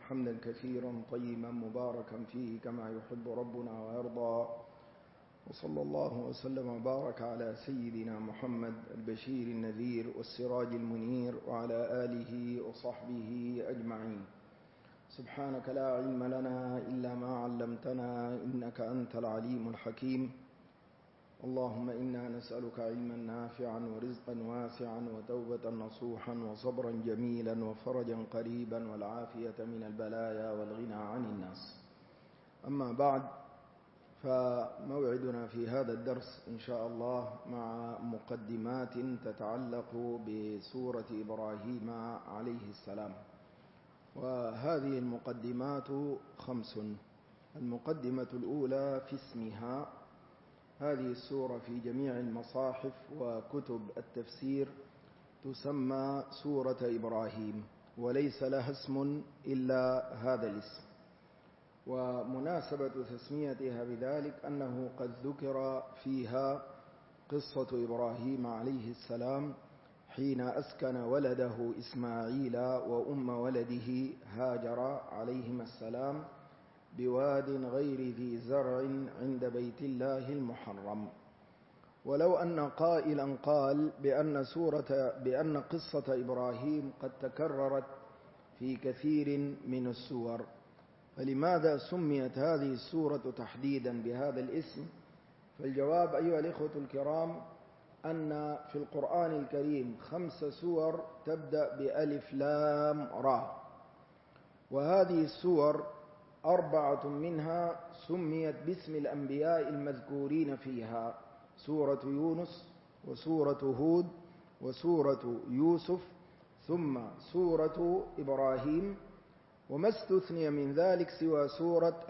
حمدا كثيرا طيبا مباركا فيه كما يحب ربنا ويرضى، وصلى الله وسلم وبارك على سيدنا محمد البشير النذير والسراج المنير وعلى آله وصحبه أجمعين. سبحانك لا علم لنا إلا ما علمتنا إنك أنت العليم الحكيم. اللهم إنا نسألك علما نافعا ورزقا واسعا وتوبة نصوحا وصبرا جميلا وفرجا قريبا والعافية من البلايا والغنى عن الناس. أما بعد، فموعدنا في هذا الدرس إن شاء الله مع مقدمات تتعلق بسورة إبراهيم عليه السلام، وهذه المقدمات 5. المقدمة الأولى في اسمها. هذه السورة في جميع المصاحف وكتب التفسير تسمى سورة إبراهيم، وليس لها اسم إلا هذا الاسم. ومناسبة تسميتها بذلك أنه قد ذكر فيها قصة إبراهيم عليه السلام حين أسكن ولده إسماعيل وأم ولده هاجر عليهما السلام بواد غير ذي زرع عند بيت الله المحرم. ولو أن قائلا قال بأن قصة إبراهيم قد تكررت في كثير من السور، فلماذا سميت هذه السورة تحديدا بهذا الاسم؟ فالجواب أيها الإخوة الكرام أن في القرآن الكريم 5 سور تبدأ بألف لام را، وهذه السور 4 منها سميت باسم الأنبياء المذكورين فيها: سورة يونس وسورة هود وسورة يوسف ثم سورة إبراهيم، وما استثني من ذلك سوى سورة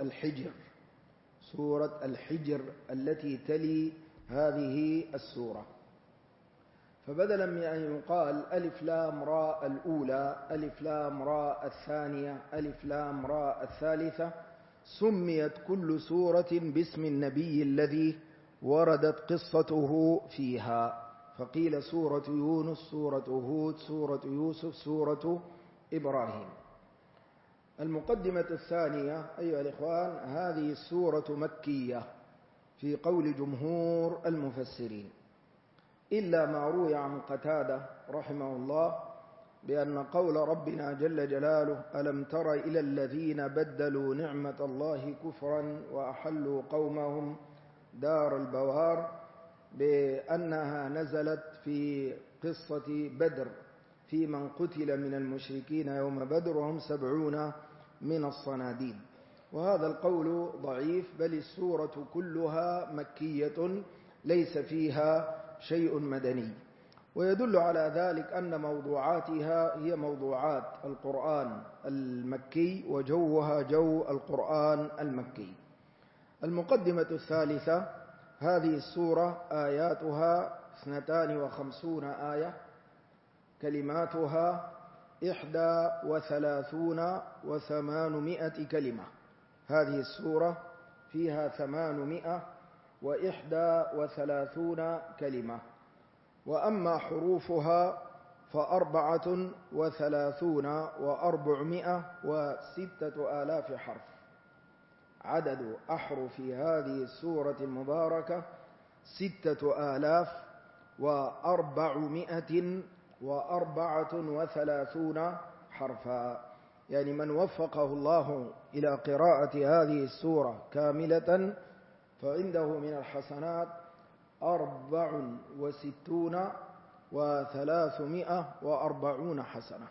الحجر التي تلي هذه السورة. فبدلا من أن يقال ألف لام راء الأولى، ألف لام راء الثانية، ألف لام راء الثالثة، سميت كل سورة باسم النبي الذي وردت قصته فيها، فقيل سورة يونس، سورة هود، سورة يوسف، سورة إبراهيم. المقدمة الثانية أيها الإخوان، هذه السورة مكية في قول جمهور المفسرين، إلا ما روي عن قتادة رحمه الله بأن قول ربنا جل جلاله: ألم تر إلى الذين بدلوا نعمة الله كفرا وأحلوا قومهم دار البوار، بأنها نزلت في قصة بدر في من قتل من المشركين يوم بدر وهم 70 من الصناديد. وهذا القول ضعيف، بل السورة كلها مكية ليس فيها شيء مدني، ويدل على ذلك أن موضوعاتها هي موضوعات القرآن المكي وجوها جو القرآن المكي. المقدمة الثالثة، هذه السورة آياتها 52 آية، كلماتها 31 و800 كلمة. هذه السورة فيها 831 كلمة، وأما حروفها 34 و406 آلاف حرف. عدد أحرف هذه السورة المباركة 6434 حرفا. يعني من وفقه الله إلى قراءة هذه السورة كاملة فعنده من الحسنات 64 و340 حسنة،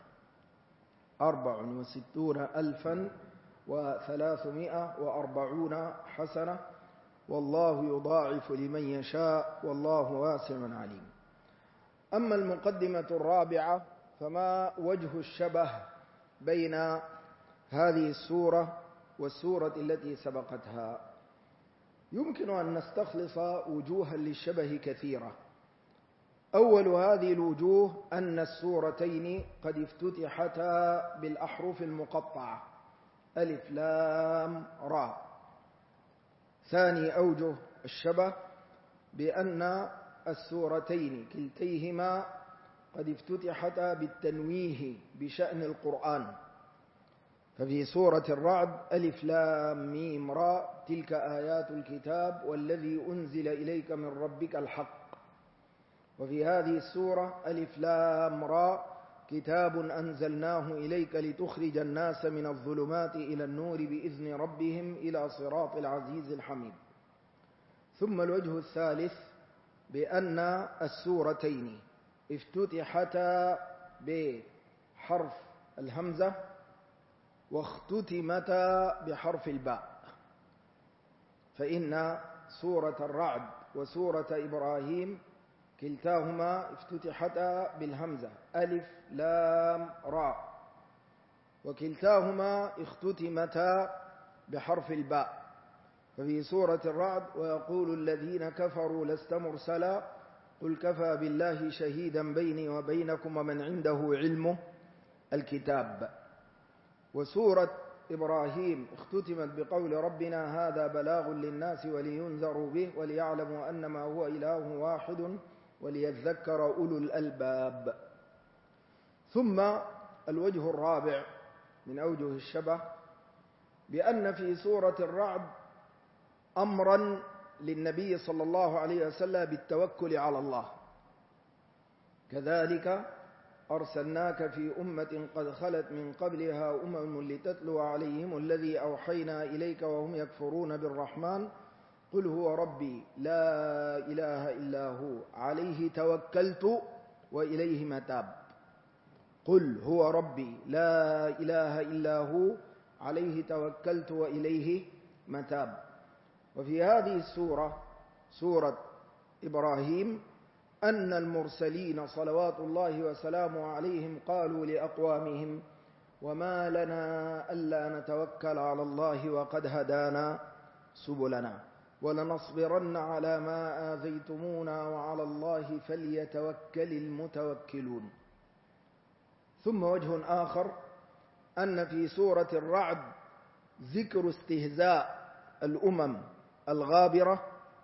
64,340 حسنة، والله يضاعف لمن يشاء والله واسع عليم. أما المقدمة الرابعة، فما وجه الشبه بين هذه السورة والسورة التي سبقتها؟ يمكن أن نستخلص وجوها للشبه كثيرة. أول هذه الوجوه أن السورتين قد افتتحتا بالأحرف المقطعة ألف لام را. ثاني أوجه الشبه بأن السورتين كلتيهما قد افتتحتا بالتنويه بشأن القرآن، ففي سورة الرعد ألف لام ميم را تلك آيات الكتاب والذي أنزل إليك من ربك الحق. وفي هذه السورة ألف لام را كتاب أنزلناه إليك لتخرج الناس من الظلمات إلى النور بإذن ربهم إلى صراط العزيز الحميد. ثم الوجه الثالث بأن السورتين افتتحتا بحرف الهمزة واختتمتا بحرف الباء، فإن سورة الرعد وسورة إبراهيم كلتاهما افتتحتا بالهمزة ألف لام را، وكلتاهما اختتمتا بحرف الباء. ففي سورة الرعد ويقول الذين كفروا لست مرسلا قل كفى بالله شهيدا بيني وبينكم ومن عنده علم الكتاب. وسورة إبراهيم اختتمت بقول ربنا هذا بلاغ للناس ولينذروا به وليعلموا أنما هو إله واحد وليذكر أولو الألباب. ثم الوجه الرابع من أوجه الشبه بأن في سورة الرعد أمرا للنبي صلى الله عليه وسلم بالتوكل على الله، كذلك أرسلناك في أمة قد خلت من قبلها أمم لتتلو عليهم الذي أوحينا إليك وهم يكفرون بالرحمن قل هو ربي لا إله إلا هو عليه توكلت وإليه متاب. قل هو ربي لا إله إلا هو عليه توكلت وإليه متاب. وفي هذه السورة سورة إبراهيم أن المرسلين صلوات الله وسلامه عليهم قالوا لأقوامهم وما لنا ألا نتوكل على الله وقد هدانا سبلنا ولنصبرن على ما آذيتمونا وعلى الله فليتوكل المتوكلون. ثم وجه آخر أن في سورة الرعد ذكر استهزاء الأمم الغابرة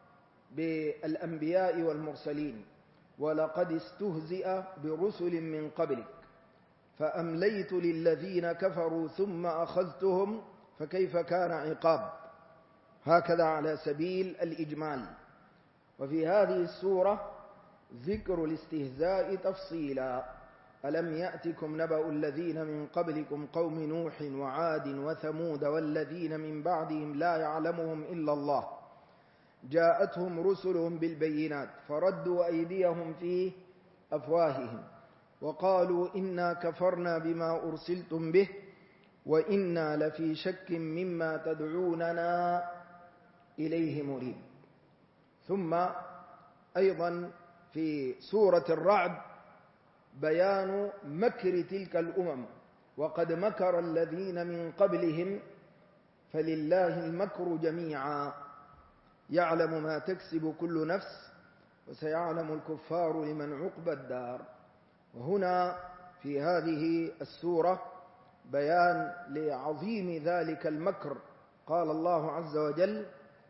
بالأنبياء والمرسلين، ولقد استهزئ برسل من قبلك فأمليت للذين كفروا ثم أخذتهم فكيف كان عقاب، هكذا على سبيل الإجمال. وفي هذه السورة ذكر الاستهزاء تفصيلا ألم يأتكم نبأ الذين من قبلكم قوم نوح وعاد وثمود والذين من بعدهم لا يعلمهم إلا الله جاءتهم رسلهم بالبينات فردوا أيديهم في أفواههم وقالوا إنا كفرنا بما أرسلتم به وإنا لفي شك مما تدعوننا إليه مريب. ثم أيضا في سورة الرعد بيان مكر تلك الأمم وقد مكر الذين من قبلهم فلله المكر جميعا يعلم ما تكسب كل نفس وسيعلم الكفار لمن عقبى الدار. وهنا في هذه السورة بيان لعظيم ذلك المكر. قال الله عز وجل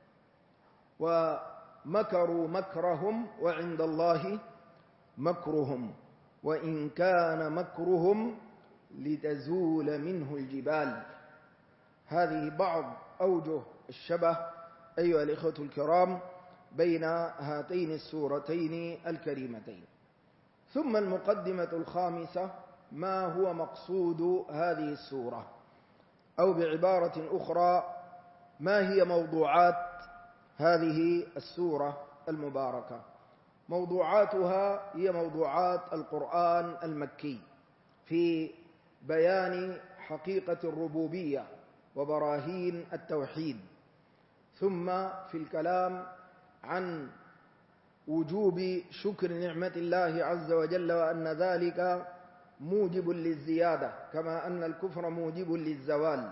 ومكروا مكرهم وعند الله مكرهم وإن كان مكرهم لتزول منه الجبال. هذه بعض أوجه الشبه أيها الإخوة الكرام بين هاتين السورتين الكريمتين. ثم المقدمة الخامسة ما هو مقصود هذه السورة، أو بعبارة أخرى ما هي موضوعات هذه السورة المباركة. موضوعاتها هي موضوعات القرآن المكي في بيان حقيقة الربوبية وبراهين التوحيد، ثم في الكلام عن وجوب شكر نعمة الله عز وجل وأن ذلك موجب للزيادة كما أن الكفر موجب للزوال.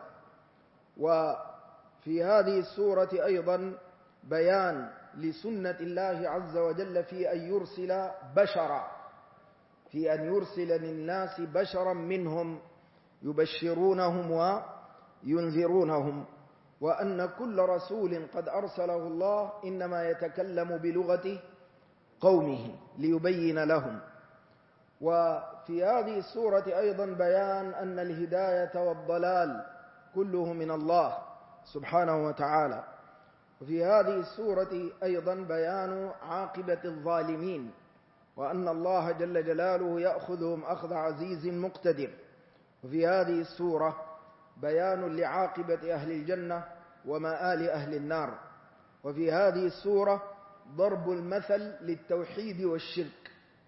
وفي هذه السورة أيضا بيان لسنة الله عز وجل في أن يرسل بشرا، في أن يرسل للناس بشرا منهم يبشرونهم وينذرونهم، وأن كل رسول قد أرسله الله إنما يتكلم بلغة قومه ليبين لهم. وفي هذه السورة أيضا بيان أن الهداية والضلال كله من الله سبحانه وتعالى. وفي هذه السورة أيضا بيان عاقبة الظالمين، وأن الله جل جلاله يأخذهم أخذ عزيز مقتدر. وفي هذه السورة بيان لعاقبة أهل الجنة ومآل أهل النار. وفي هذه السورة ضرب المثل للتوحيد والشرك.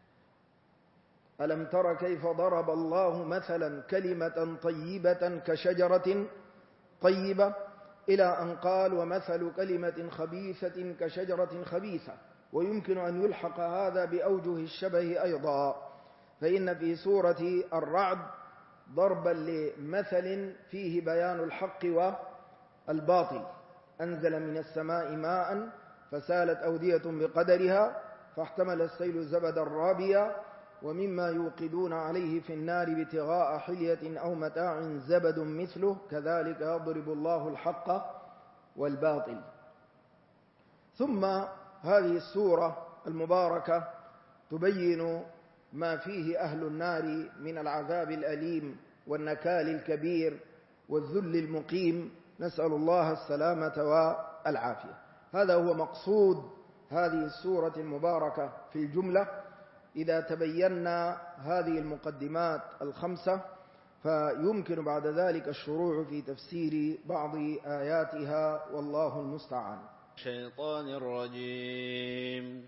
ألم تر كيف ضرب الله مثلا كلمة طيبة كشجرة طيبة، إلى أن قال ومثل كلمة خبيثة كشجرة خبيثة. ويمكن أن يلحق هذا بأوجه الشبه أيضا، فإن في سورة الرعد ضربا لمثل فيه بيان الحق والباطل. أنزل من السماء ماء فسالت أودية بقدرها فاحتمل السيل زبدا رابيا ومما يوقدون عليه في النار ابتغاء حلية أو متاع زبد مثله كذلك يضرب الله الحق والباطل. ثم هذه السورة المباركة تبين ما فيه أهل النار من العذاب الأليم والنكال الكبير والذل المقيم، نسأل الله السلامة والعافية. هذا هو مقصود هذه السورة المباركة في الجملة. إذا تبينا هذه المقدمات الخمسة فيمكن بعد ذلك الشروع في تفسير بعض آياتها، والله المستعان. الشيطان الرجيم.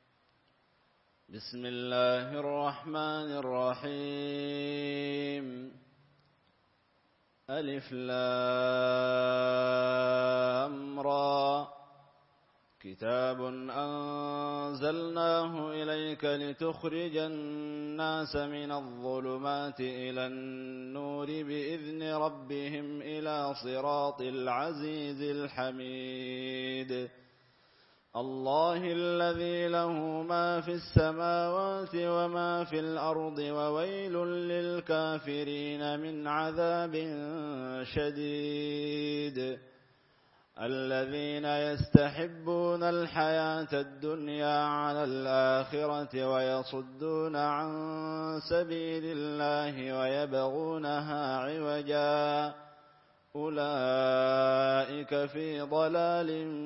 بسم الله الرحمن الرحيم. ألف لام را كتاب أنزلناه إليك لتخرج الناس من الظلمات إلى النور بإذن ربهم إلى صراط العزيز الحميد. الله الذي له ما في السماوات وما في الأرض وويل للكافرين من عذاب شديد. الذين يستحبون الحياة الدنيا على الآخرة ويصدون عن سبيل الله ويبغونها عوجا أولئك في ضلال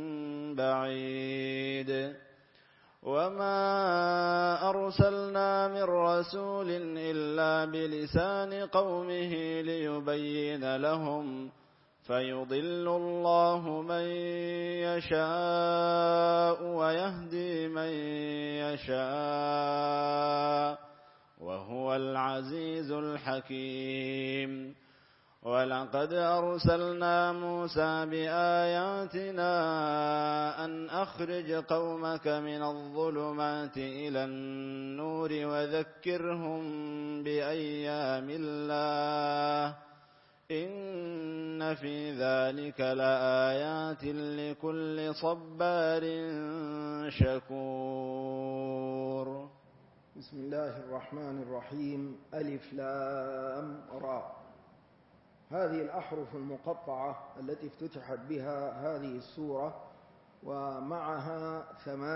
بعيد. وما أرسلنا من رسول إلا بلسان قومه ليبين لهم فيضل الله من يشاء ويهدي من يشاء وهو العزيز الحكيم. ولقد أرسلنا موسى بآياتنا أن أخرج قومك من الظلمات إلى النور وذكرهم بأيام الله إن في ذلك لآيات لكل صبار شكور. بسم الله الرحمن الرحيم. ألف لام را. هذه الأحرف المقطعة التي افتتحت بها هذه السورة، ومعها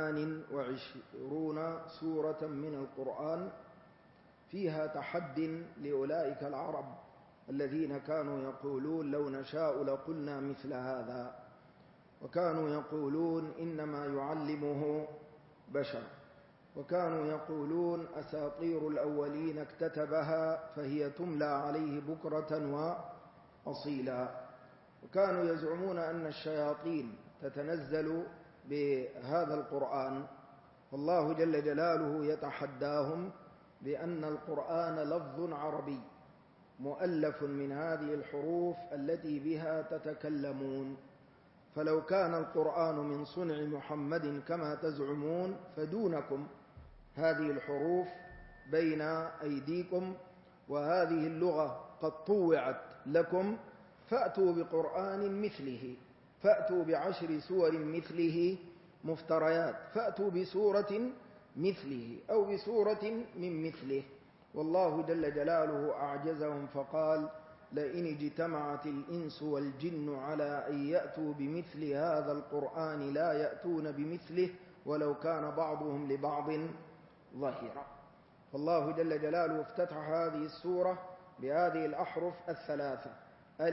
28 سورة من القرآن، فيها تحد لأولئك العرب الذين كانوا يقولون لو نشاء لقلنا مثل هذا، وكانوا يقولون إنما يعلمه بشر، وكانوا يقولون أساطير الأولين اكتتبها فهي تملى عليه بكرة وأصيلا، وكانوا يزعمون أن الشياطين تتنزل بهذا القرآن. والله جل جلاله يتحداهم بأن القرآن لفظ عربي مؤلف من هذه الحروف التي بها تتكلمون، فلو كان القرآن من صنع محمد كما تزعمون فدونكم هذه الحروف بين أيديكم، وهذه اللغة قد طوعت لكم، فأتوا بقرآن مثله، فأتوا ب10 سور مثله مفتريات، فأتوا بسورة مثله أو بسورة من مثله. والله جل جلاله أعجزهم فقال لئن اجتمعت الإنس والجن على أن يأتوا بمثل هذا القرآن لا يأتون بمثله ولو كان بعضهم لبعض ظهيرا. فالله جل جلاله افتتح هذه السورة بهذه الأحرف الثلاثة: ألف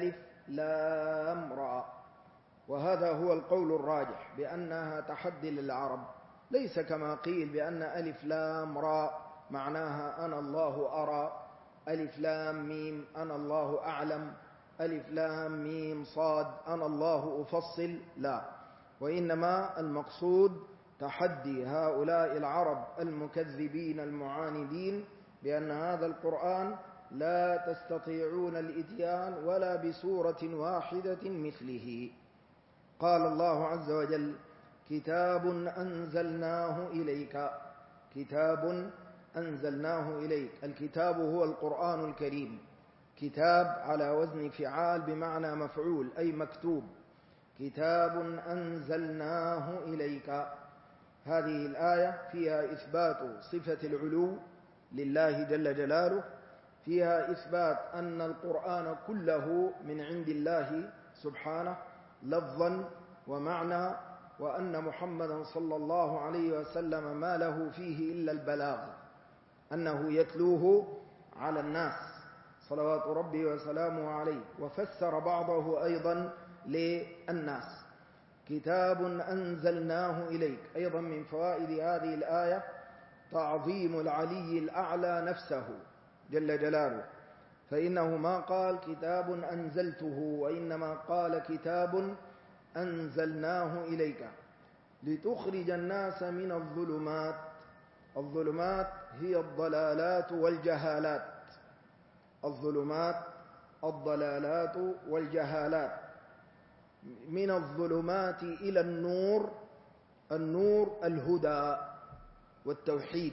لام را. وهذا هو القول الراجح بأنها تحدي للعرب، ليس كما قيل بأن ألف لام را معناها أنا الله أرى، ألف لام ميم أنا الله أعلم، ألف لام ميم صاد أنا الله أفصل، لا، وإنما المقصود تحدي هؤلاء العرب المكذبين المعاندين بأن هذا القرآن لا تستطيعون الإتيان ولا بسورة واحدة مثله. قال الله عز وجل: كتاب أنزلناه إليك، كتاب أنزلناه إليك. الكتاب هو القرآن الكريم، كتاب على وزن فعال بمعنى مفعول أي مكتوب. كتاب أنزلناه إليك، هذه الآية فيها إثبات صفة العلو لله جل جلاله، فيها إثبات أن القرآن كله من عند الله سبحانه لفظا ومعنى، وأن محمدا صلى الله عليه وسلم ما له فيه إلا البلاغ، أنه يتلوه على الناس صلوات ربي وسلامه عليه. وفسر بعضه أيضا للناس. كتاب أنزلناه إليك. أيضا من فوائد هذه الآية تعظيم العلي الأعلى نفسه جل جلاله، فإنه ما قال كتاب أنزلته، وإنما قال كتاب أنزلناه إليك لتخرج الناس من الظلمات. الظلمات هي الضلالات والجهالات، الظلمات الضلالات والجهالات. من الظلمات إلى النور، النور الهدى والتوحيد.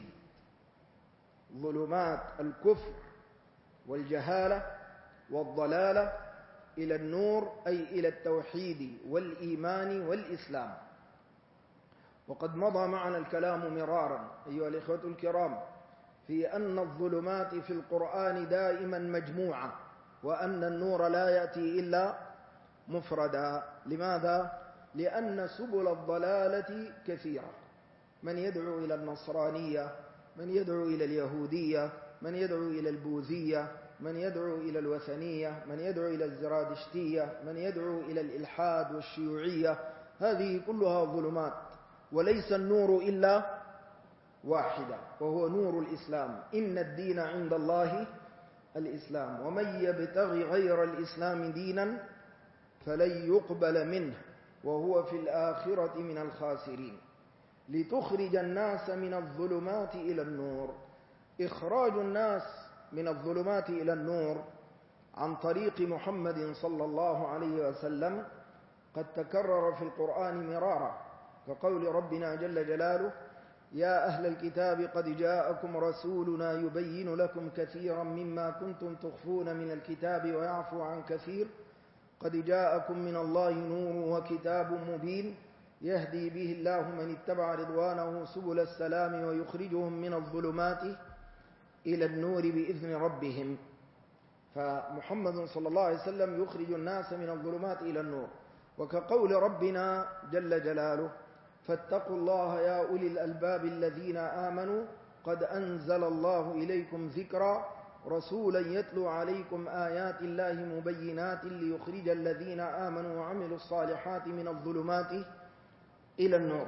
ظلمات الكفر والجهالة والضلالة إلى النور أي إلى التوحيد والإيمان والإسلام. وقد مضى معنا الكلام مرارا أيها الإخوة الكرام في أن الظلمات في القرآن دائما مجموعة، وأن النور لا يأتي إلا مفردا. لماذا؟ لأن سبل الضلالة كثيرة، من يدعو إلى النصرانية، من يدعو إلى اليهودية، من يدعو إلى البوذية، من يدعو إلى الوثنية، من يدعو إلى الزرادشتية، من يدعو إلى الإلحاد والشيوعية. هذه كلها ظلمات، وليس النور إلا واحدة، وهو نور الإسلام. إن الدين عند الله الإسلام، ومن يبتغي غير الإسلام دينا فلن يقبل منه وهو في الآخرة من الخاسرين. لتخرج الناس من الظلمات إلى النور. إخراج الناس من الظلمات إلى النور عن طريق محمد صلى الله عليه وسلم قد تكرر في القرآن مرارا، كقول ربنا جل جلاله: يا أهل الكتاب قد جاءكم رسولنا يبين لكم كثيرا مما كنتم تخفون من الكتاب ويعفو عن كثير، قد جاءكم من الله نور وكتاب مبين يهدي به الله من اتبع رضوانه سبل السلام ويخرجهم من الظلمات إلى النور بإذن ربهم. فمحمد صلى الله عليه وسلم يخرج الناس من الظلمات إلى النور. وكقول ربنا جل جلاله: فاتقوا الله يا أولي الألباب الذين آمنوا قد أنزل الله إليكم ذكرا رسولا يتلو عليكم آيات الله مبينات ليخرج الذين آمنوا وعملوا الصالحات من الظلمات إلى النور.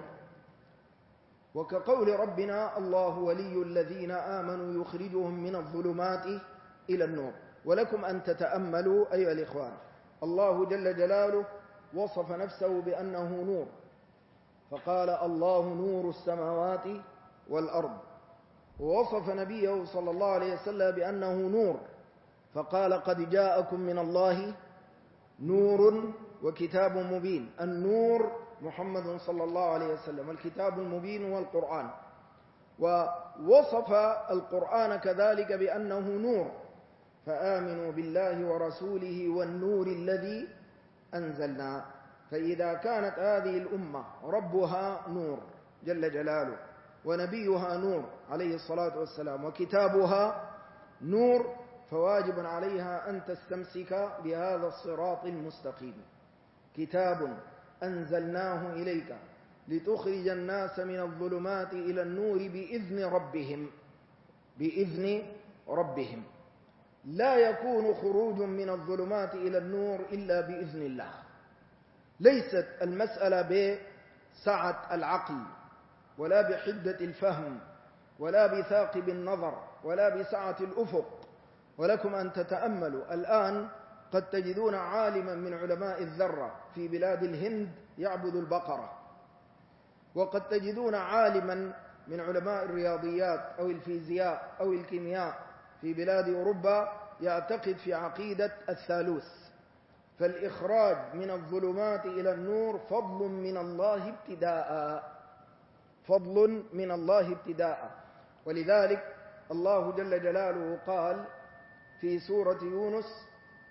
وكقول ربنا: الله ولي الذين آمنوا يخرجهم من الظلمات إلى النور. ولكم أن تتأملوا أيها الإخوان، الله جل جلاله وصف نفسه بأنه نور، فقال: الله نور السماوات والأرض. ووصف نبيه صلى الله عليه وسلم بأنه نور، فقال: قد جاءكم من الله نور وكتاب مبين. النور محمد صلى الله عليه وسلم، والكتاب المبين هو القرآن. ووصف القرآن كذلك بأنه نور، فآمنوا بالله ورسوله والنور الذي أنزلنا. فإذا كانت هذه الأمة ربها نور جل جلاله، ونبيها نور عليه الصلاة والسلام، وكتابها نور، فواجب عليها أن تستمسك بهذا الصراط المستقيم. كتاب أنزلناه إليك لتخرج الناس من الظلمات إلى النور بإذن ربهم، بإذن ربهم. لا يكون خروج من الظلمات إلى النور إلا بإذن الله. ليست المسألة بسعة العقل ولا بحدة الفهم ولا بثاقب النظر ولا بسعة الأفق. ولكم أن تتأملوا الآن قد تجدون عالما من علماء الذرة في بلاد الهند يعبد البقرة، وقد تجدون عالما من علماء الرياضيات أو الفيزياء أو الكيمياء في بلاد أوروبا يعتقد في عقيدة الثالوث. فالإخراج من الظلمات إلى النور فضل من الله ابتداء، فضل من الله ابتداء. ولذلك الله جل جلاله قال في سورة يونس: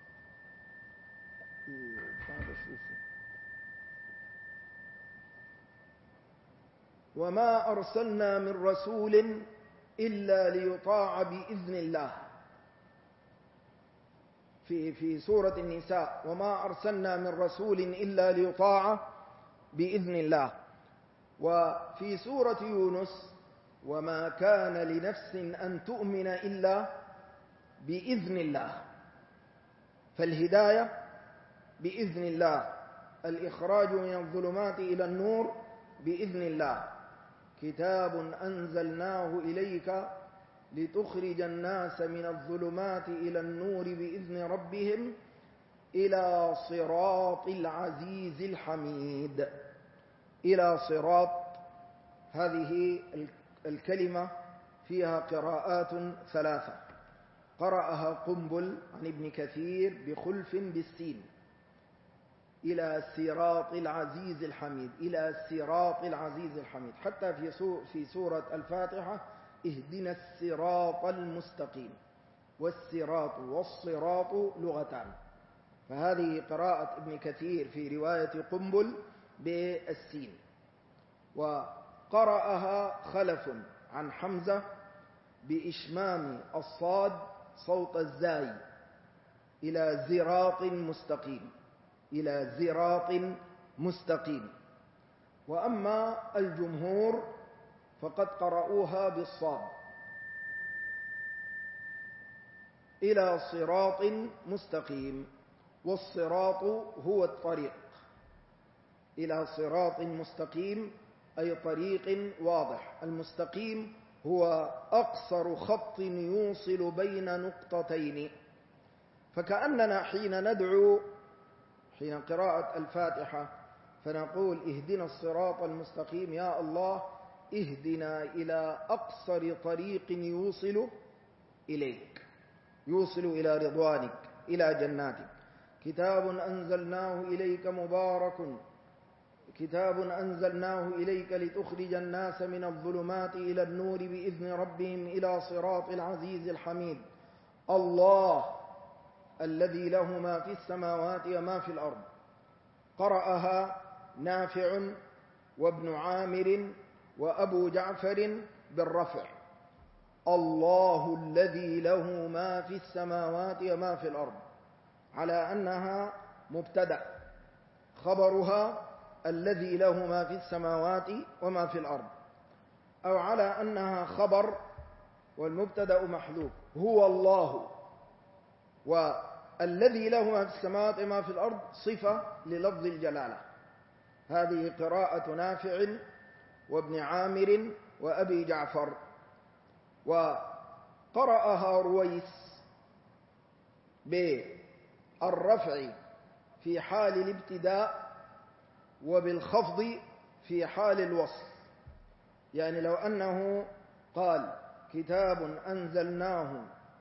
وما أرسلنا من رسول إلا ليطاع بإذن الله. في سورة النساء: وما أرسلنا من رسول إلا ليطاع بإذن الله. وفي سورة يونس: وما كان لنفس أن تؤمن إلا بإذن الله. فالهداية بإذن الله، الإخراج من الظلمات إلى النور بإذن الله. كتاب أنزلناه إليك لتخرج الناس من الظلمات إلى النور بإذن ربهم إلى صراط العزيز الحميد. إلى صراط، هذه الكلمة فيها قراءات ثلاثة. قرأها قنبل عن ابن كثير بخلف بالسين: إلى صراط العزيز الحميد، إلى صراط العزيز الحميد. حتى في سورة الفاتحة: اهدنا الصراط المستقيم. والصراط والصراط لغتان، فهذه قراءة ابن كثير في رواية قنبل بالسين. وقرأها خلف عن حمزة بإشمام الصاد صوت الزاي: إلى زراط مستقيم، إلى زراط مستقيم. وأما الجمهور فقد قرأوها بالصاد: إلى صراط مستقيم. والصراط هو الطريق، إلى صراط مستقيم أي طريق واضح. المستقيم هو أقصر خط يوصل بين نقطتين. فكأننا حين ندعو حين قراءة الفاتحة فنقول: اهدنا الصراط المستقيم، يا الله اهدنا إلى أقصر طريق يوصل إليك، يوصل إلى رضوانك، إلى جناتك. كتاب أنزلناه إليك مبارك، كتاب أنزلناه إليك لتخرج الناس من الظلمات إلى النور بإذن ربهم إلى صراط العزيز الحميد. الله الذي له ما في السماوات وما في الأرض. قرأها نافع وابن عامر وأبو جعفر بالرفع: الله الذي له ما في السماوات وما في الأرض، على أنها مبتدأ، خبرها الذي له ما في السماوات وما في الأرض، أو على أنها خبر والمبتدأ محذوف: هو الله، والذي له ما في السماوات وما في الأرض صفة للفظ الجلالة. هذه قراءة نافع وابن عامر وأبي جعفر. وقرأها رويس بالرفع في حال الابتداء وبالخفض في حال الوصل. يعني لو أنه قال: كتاب أنزلناه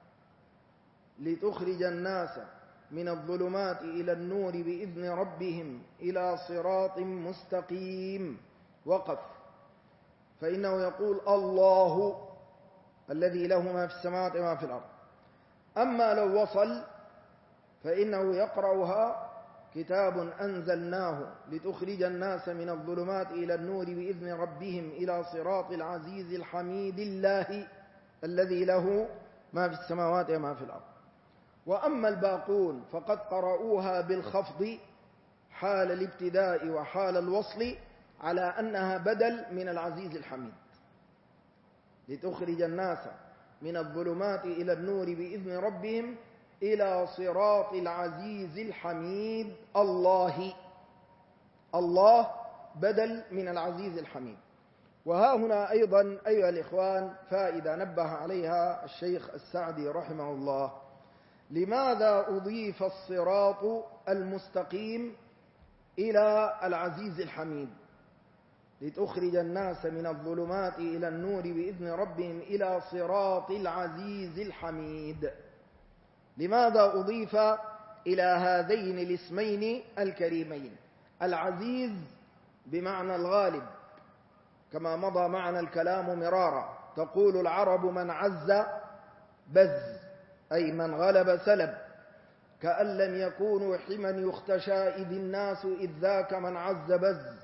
لتخرج الناس من الظلمات إلى النور بإذن ربهم إلى صراط مستقيم، وقف، فإنه يقول: الله الذي له ما في السماوات وما في الأرض. أما لو وصل فإنه يقرأها: كتاب أنزلناه لتخرج الناس من الظلمات إلى النور بإذن ربهم إلى صراط العزيز الحميد الله الذي له ما في السماوات وما في الأرض. وأما الباقون فقد قرأوها بالخفض حال الابتداء وحال الوصل، على أنها بدل من العزيز الحميد. لتخرج الناس من الظلمات إلى النور بإذن ربهم إلى صراط العزيز الحميد. الله بدل من العزيز الحميد. وها هنا أيضا أيها الإخوان فائدة نبه عليها الشيخ السعدي رحمه الله: لماذا أضيف الصراط المستقيم إلى العزيز الحميد؟ لتخرج الناس من الظلمات إلى النور بإذن ربهم إلى صراط العزيز الحميد. لماذا أضيف إلى هذين الاسمين الكريمين؟ العزيز بمعنى الغالب، كما مضى معنا الكلام مرارا. تقول العرب: من عز بز، أي من غلب سلب، كأن لم يكونوا حما يختشى إذ الناس إذ ذاك من عز بز.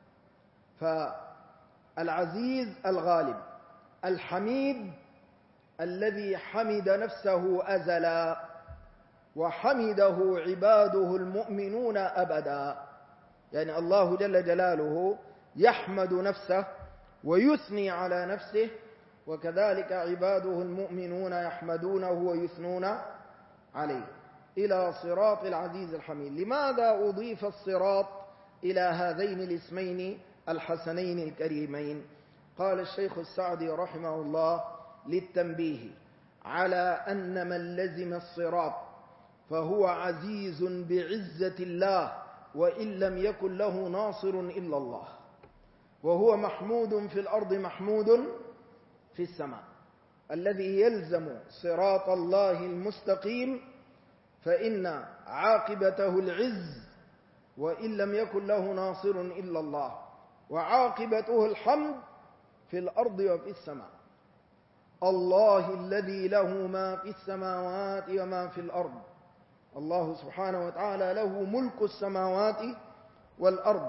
فالعزيز الغالب، الحميد الذي حمد نفسه أزلا وحمده عباده المؤمنون أبدا. يعني الله جل جلاله يحمد نفسه ويثني على نفسه، وكذلك عباده المؤمنون يحمدونه ويثنون عليه. إلى صراط العزيز الحميد. لماذا أضيف الصراط إلى هذين الاسمين الحسنين الكريمين؟ قال الشيخ السعدي رحمه الله: للتنبيه على أن من لزم الصراط فهو عزيز بعزة الله، وإن لم يكن له ناصر إلا الله، وهو محمود في الأرض محمود في السماء. الذي يلزم صراط الله المستقيم فإن عاقبته العز، وإن لم يكن له ناصر إلا الله، وعاقبته الحمد في الأرض وفي السماء. الله الذي له ما في السماوات وما في الأرض. الله سبحانه وتعالى له ملك السماوات والأرض.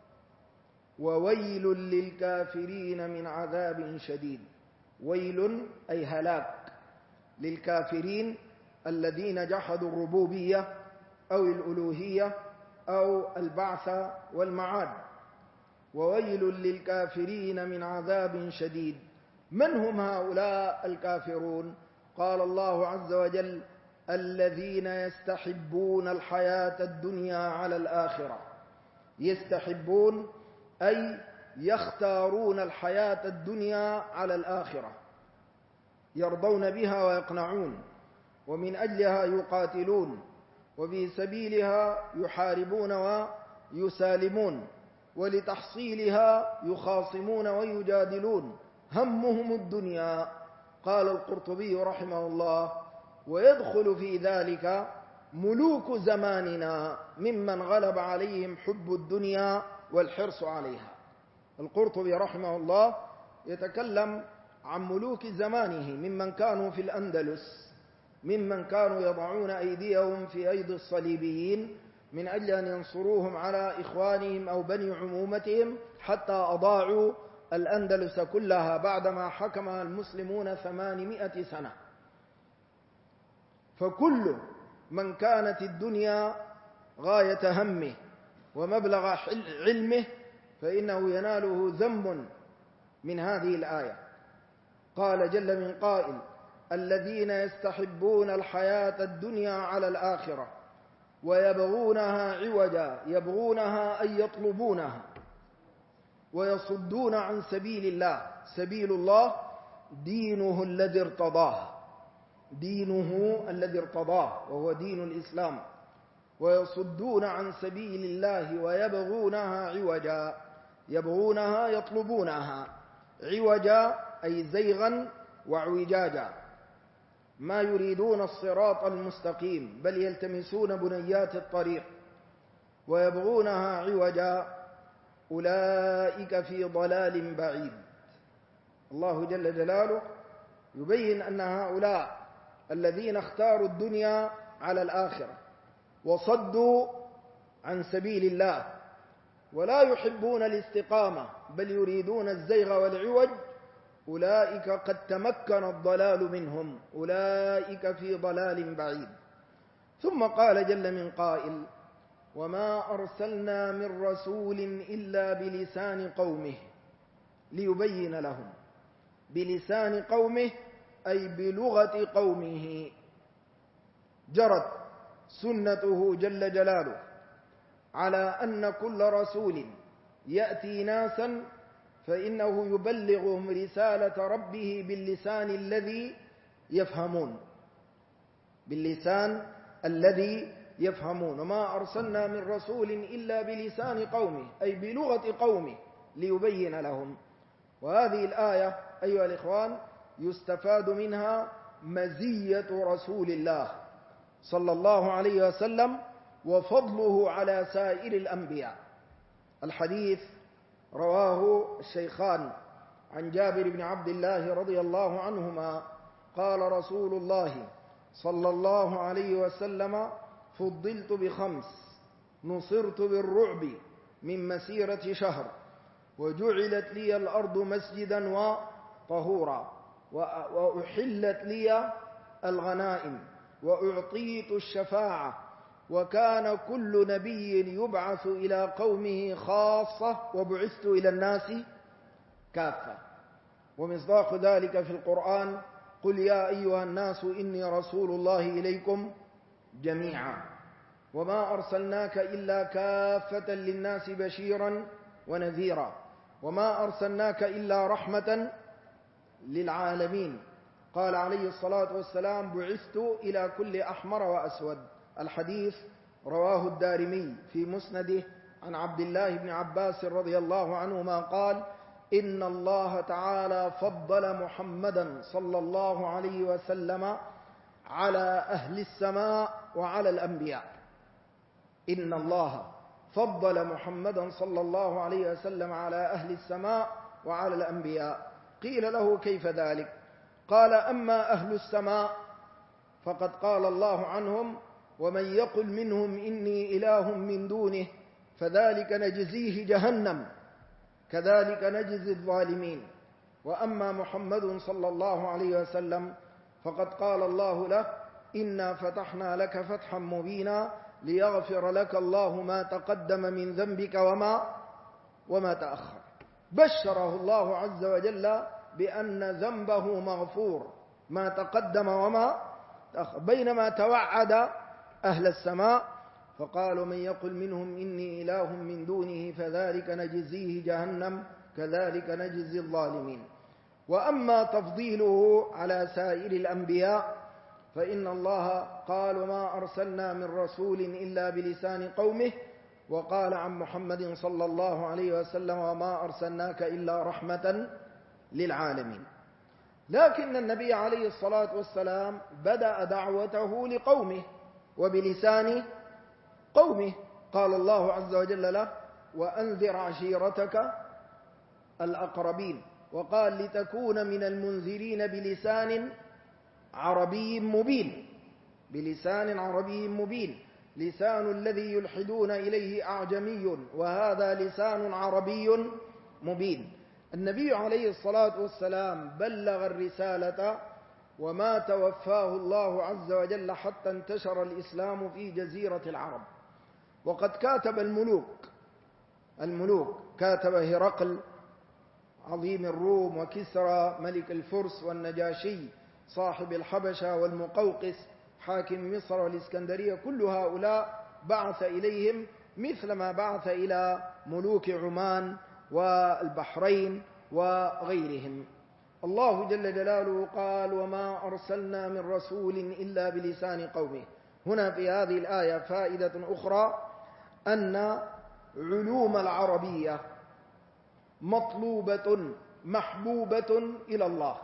وويل للكافرين من عذاب شديد. ويل أي هلاك للكافرين الذين جحدوا الربوبية أو الألوهية أو البعث والمعاد. وويل للكافرين من عذاب شديد. من هم هؤلاء الكافرون؟ قال الله عز وجل: الذين يستحبون الحياة الدنيا على الآخرة. يستحبون أي يختارون الحياة الدنيا على الآخرة، يرضون بها ويقنعون، ومن أجلها يقاتلون، وفي سبيلها يحاربون ويسالمون، ولتحصيلها يخاصمون ويجادلون، همهم الدنيا. قال القرطبي رحمه الله: ويدخل في ذلك ملوك زماننا ممن غلب عليهم حب الدنيا والحرص عليها. القرطبي رحمه الله يتكلم عن ملوك زمانه ممن كانوا في الأندلس، ممن كانوا يضعون أيديهم في أيدي الصليبيين من أجل أن ينصروهم على إخوانهم أو بني عمومتهم، حتى أضاعوا الأندلس كلها بعدما حكمها المسلمون 800 سنة. فكل من كانت الدنيا غاية همه ومبلغ علمه فإنه يناله ذم من هذه الآية. قال جل من قائل: الذين يستحبون الحياة الدنيا على الآخرة ويبغونها عوجا. يبغونها أي يطلبونها، ويصدون عن سبيل الله. سبيل الله دينه الذي ارتضاه، دينه الذي ارتضاه وهو دين الإسلام. ويصدون عن سبيل الله ويبغونها عوجا. يبغونها يطلبونها، عوجا أي زيغا وعوجاجا، ما يريدون الصراط المستقيم بل يلتمسون بنيات الطريق. ويبغونها عوجا أولئك في ضلال بعيد. الله جل جلاله يبين أن هؤلاء الذين اختاروا الدنيا على الآخرة وصدوا عن سبيل الله ولا يحبون الاستقامة بل يريدون الزيغ والعوج، أولئك قد تمكن الضلال منهم، أولئك في ضلال بعيد. ثم قال جل من قائل: وما أرسلنا من رسول إلا بلسان قومه ليبين لهم. بلسان قومه أي بلغة قومه. جرت سنته جل جلاله على أن كل رسول يأتي ناسا فإنه يبلغهم رسالة ربه باللسان الذي يفهمون، باللسان الذي يفهمون. وما أرسلنا من رسول إلا بلسان قومه، أي بلغة قومه ليبين لهم. وهذه الآية أيها الإخوان يستفاد منها مزية رسول الله صلى الله عليه وسلم وفضله على سائر الأنبياء. الحديث رواه الشيخان عن جابر بن عبد الله رضي الله عنهما قال رسول الله صلى الله عليه وسلم: فضلت ب5، نصرت بالرعب من مسيرة شهر، وجعلت لي الأرض مسجدا وطهورا، وأحلت لي الغنائم، وأعطيت الشفاعة، وكان كل نبي يبعث إلى قومه خاصة، وبعثت إلى الناس كافة. ومصداق ذلك في القرآن: قل يا أيها الناس إني رسول الله إليكم جميعا، وما أرسلناك إلا كافة للناس بشيرا ونذيرا، وما أرسلناك إلا رحمة للعالمين. قال عليه الصلاة والسلام: بعثت إلى كل أحمر وأسود. الحديث رواه الدارمي في مسنده عن عبد الله بن عباس رضي الله عنهما قال: إن الله تعالى فضل محمدا صلى الله عليه وسلم على أهل السماء وعلى الأنبياء. إن الله فضل محمدا صلى الله عليه وسلم على أهل السماء وعلى الأنبياء. قيل له: كيف ذلك؟ قال: أما أهل السماء فقد قال الله عنهم: ومن يقل منهم إني إله من دونه فذلك نجزيه جهنم كذلك نجزي الظالمين. وأما محمد صلى الله عليه وسلم فقد قال الله له: إنا فتحنا لك فتحا مبينا ليغفر لك الله ما تقدم من ذنبك وما تأخر. بشره الله عز وجل بأن ذنبه مغفور ما تقدم وما تأخر، بينما توعد أهل السماء فقالوا: من يقل منهم إني إله من دونه فذلك نجزيه جهنم كذلك نجزي الظالمين. وأما تفضيله على سائر الأنبياء فإن الله قال: ما أرسلنا من رسول إلا بلسان قومه، وقال عن محمد صلى الله عليه وسلم: وما أرسلناك إلا رحمة للعالمين. لكن النبي عليه الصلاة والسلام بدأ دعوته لقومه وبلسان قومه. قال الله عز وجل له: وأنذر عشيرتك الأقربين. وقال: لتكون من المنذرين بلسان عربي مبين. بلسان عربي مبين. لسان الذي يلحدون إليه أعجمي، وهذا لسان عربي مبين. النبي عليه الصلاة والسلام بلغ الرسالة وما توفاه الله عز وجل حتى انتشر الإسلام في جزيرة العرب. وقد كاتب الملوك كاتب هرقل عظيم الروم، وكسرى ملك الفرس، والنجاشي صاحب الحبشة، والمقوقس حاكم مصر والإسكندرية. كل هؤلاء بعث إليهم مثل ما بعث إلى ملوك عمان والبحرين وغيرهم. الله جل جلاله قال: وما أرسلنا من رسول إلا بلسان قومه. هنا في هذه الآية فائدة أخرى، أن علوم العربية مطلوبة محبوبة إلى الله.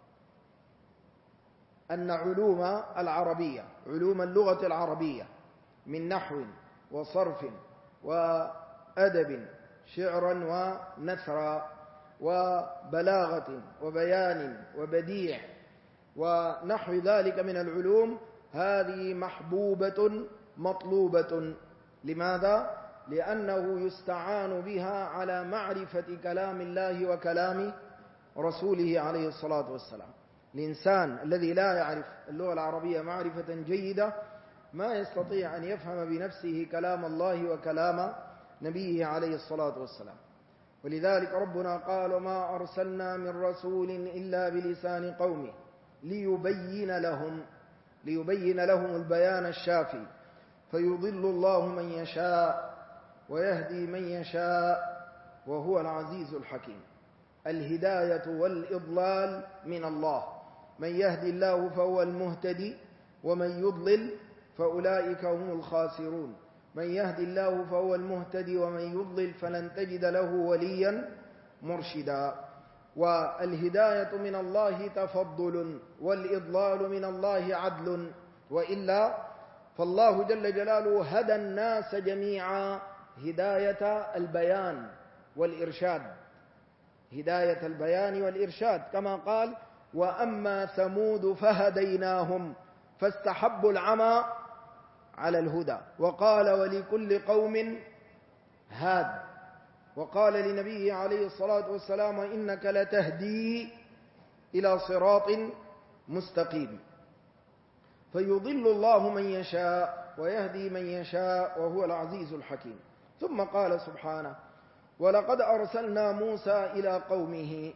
أن علوم العربية، علوم اللغة العربية من نحو وصرف وأدب، شعرا ونثرا، وبلاغة وبيان وبديع ونحو ذلك من العلوم، هذه محبوبة مطلوبة. لماذا؟ لأنه يستعان بها على معرفة كلام الله وكلام رسوله عليه الصلاة والسلام. الإنسان الذي لا يعرف اللغة العربية معرفة جيدة ما يستطيع أن يفهم بنفسه كلام الله وكلام نبيه عليه الصلاة والسلام. ولذلك ربنا قال: وما أرسلنا من رسول إلا بلسان قومه ليبين لهم البيان الشافي. فيضل الله من يشاء ويهدي من يشاء وهو العزيز الحكيم. الهداية والإضلال من الله، من يهدي الله فهو المهتدي، ومن يضلل فأولئك هم الخاسرون. من يهدي الله فهو المهتدي، ومن يضلل فلن تجد له وليا مرشدا. والهداية من الله تفضل، والإضلال من الله عدل، وإلا فالله جل جلاله هدى الناس جميعا هداية البيان والإرشاد، هداية البيان والإرشاد، كما قال: وأما ثمود فهديناهم فاستحبوا العمى على الهدى. وقال: ولكل قوم هاد. وقال لنبيه عليه الصلاة والسلام: إنك لتهدي إلى صراط مستقيم. فيضل الله من يشاء ويهدي من يشاء وهو العزيز الحكيم. ثم قال سبحانه: ولقد أرسلنا موسى إلى قومه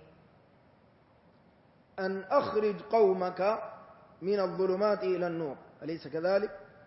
أن أخرج قومك من الظلمات إلى النور. أليس كذلك؟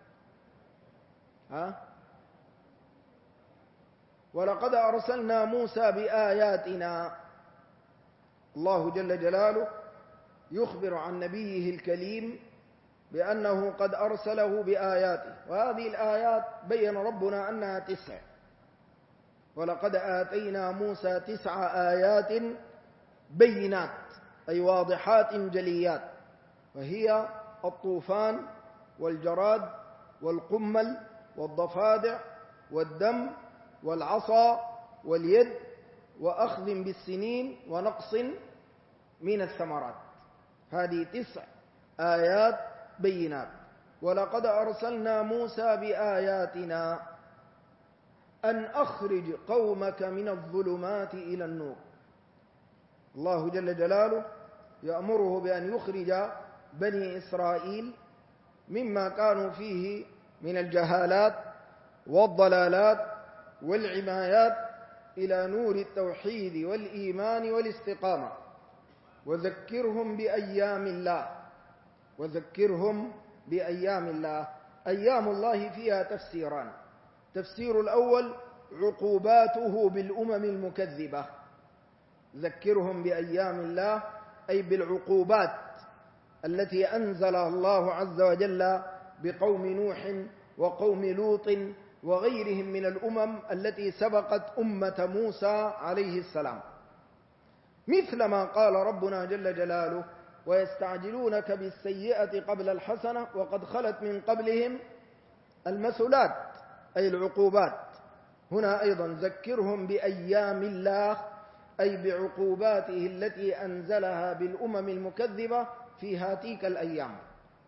ولقد أرسلنا موسى بآياتنا. الله جل جلاله يخبر عن نبيه الكليم بأنه قد أرسله بآياته، وهذه الآيات بين ربنا أنها 9. ولقد آتينا موسى 9 آيات بينات، أي واضحات جليات، وهي الطوفان والجراد والقمل والضفادع والدم والعصا واليد وأخذ بالسنين ونقص من الثمرات. هذه 9 آيات بينات. ولقد أرسلنا موسى بآياتنا أن أخرج قومك من الظلمات إلى النور. الله جل جلاله يأمره بأن يخرج بني إسرائيل مما كانوا فيه من الجهالات والضلالات والعمايات إلى نور التوحيد والإيمان والاستقامة. وذكرهم بأيام الله، وذكرهم بأيام الله. أيام الله فيها تفسيران: تفسير الأول عقوباته بالأمم المكذبة، ذكرهم بأيام الله أي بالعقوبات التي أنزلها الله عز وجل بقوم نوح وقوم لوط وغيرهم من الأمم التي سبقت أمة موسى عليه السلام، مثل ما قال ربنا جل جلاله: ويستعجلونك بالسيئة قبل الحسنة وقد خلت من قبلهم المثلات، أي العقوبات. هنا أيضا ذكرهم بأيام الله أي بعقوباته التي أنزلها بالأمم المكذبة في هاتيك الأيام.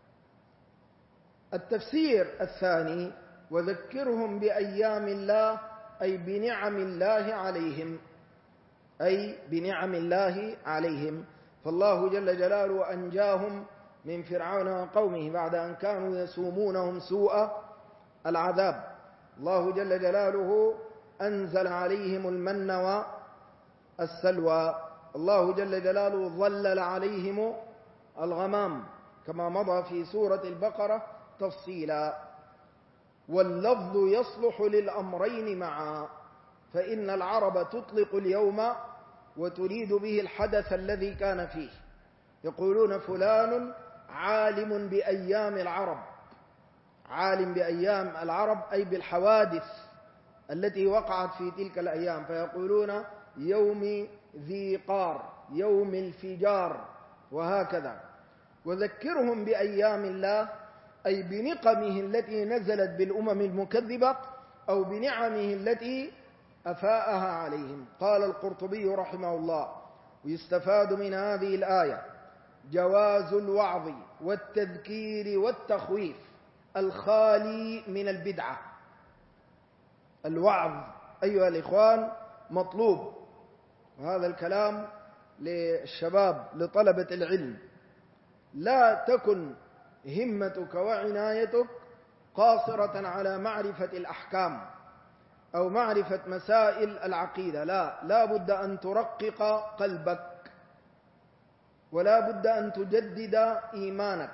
التفسير الثاني: وذكرهم بأيام الله أي بنعم الله عليهم، أي بنعم الله عليهم. فالله جل جلاله أنجاهم من فرعون وقومه بعد أن كانوا يسومونهم سوء العذاب. الله جل جلاله أنزل عليهم المن والسلوى. الله جل جلاله ظلل عليهم الغمام كما مضى في سورة البقرة تفصيلا. واللفظ يصلح للأمرين معا، فإن العرب تطلق اليوم وتريد به الحدث الذي كان فيه. يقولون فلان عالم بأيام العرب، عالم بأيام العرب أي بالحوادث التي وقعت في تلك الأيام، فيقولون يوم ذي قار، يوم الفجار، وهكذا. وذكرهم بأيام الله أي بنقمه التي نزلت بالأمم المكذبة أو بنعمه التي أفاءها عليهم. قال القرطبي رحمه الله: ويستفاد من هذه الآية جواز الوعظ والتذكير والتخويف الخالي من البدعة. الوعظ أيها الإخوان مطلوب، وهذا الكلام للشباب لطلبة العلم. لا تكن همتك وعنايتك قاصرة على معرفة الأحكام أو معرفة مسائل العقيدة، لا بد أن ترقق قلبك، ولا بد أن تجدد إيمانك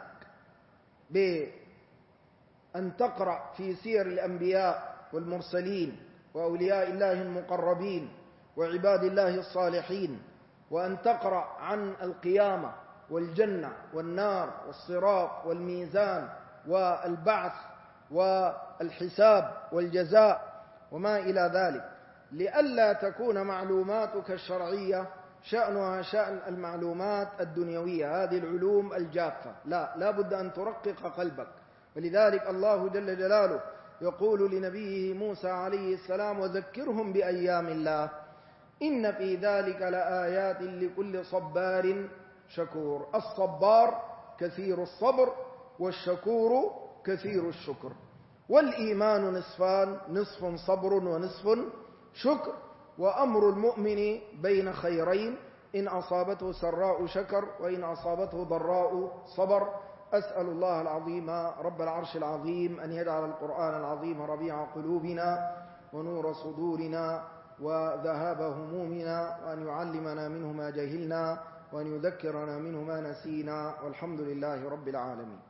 بأن تقرأ في سير الأنبياء والمرسلين وأولياء الله المقربين وعباد الله الصالحين، وأن تقرأ عن القيامة والجنة والنار والصراط والميزان والبعث والحساب والجزاء وما إلى ذلك، لئلا تكون معلوماتك الشرعية شأنها شأن المعلومات الدنيوية، هذه العلوم الجافة. لا بد أن ترقق قلبك. ولذلك الله جل جلاله يقول لنبيه موسى عليه السلام: وذكرهم بأيام الله إن في ذلك لآيات لكل صبار شكور. الصبار كثير الصبر، والشكور كثير الشكر. والإيمان نصفان: نصف صبر ونصف شكر. وأمر المؤمن بين خيرين: إن أصابته سراء شكر، وإن أصابته ضراء صبر. أسأل الله العظيم رب العرش العظيم أن يجعل القرآن العظيم ربيع قلوبنا ونور صدورنا وذهاب همومنا، وأن يعلمنا منه ما جهلنا، وأن يذكرنا منه ما نسينا، والحمد لله رب العالمين.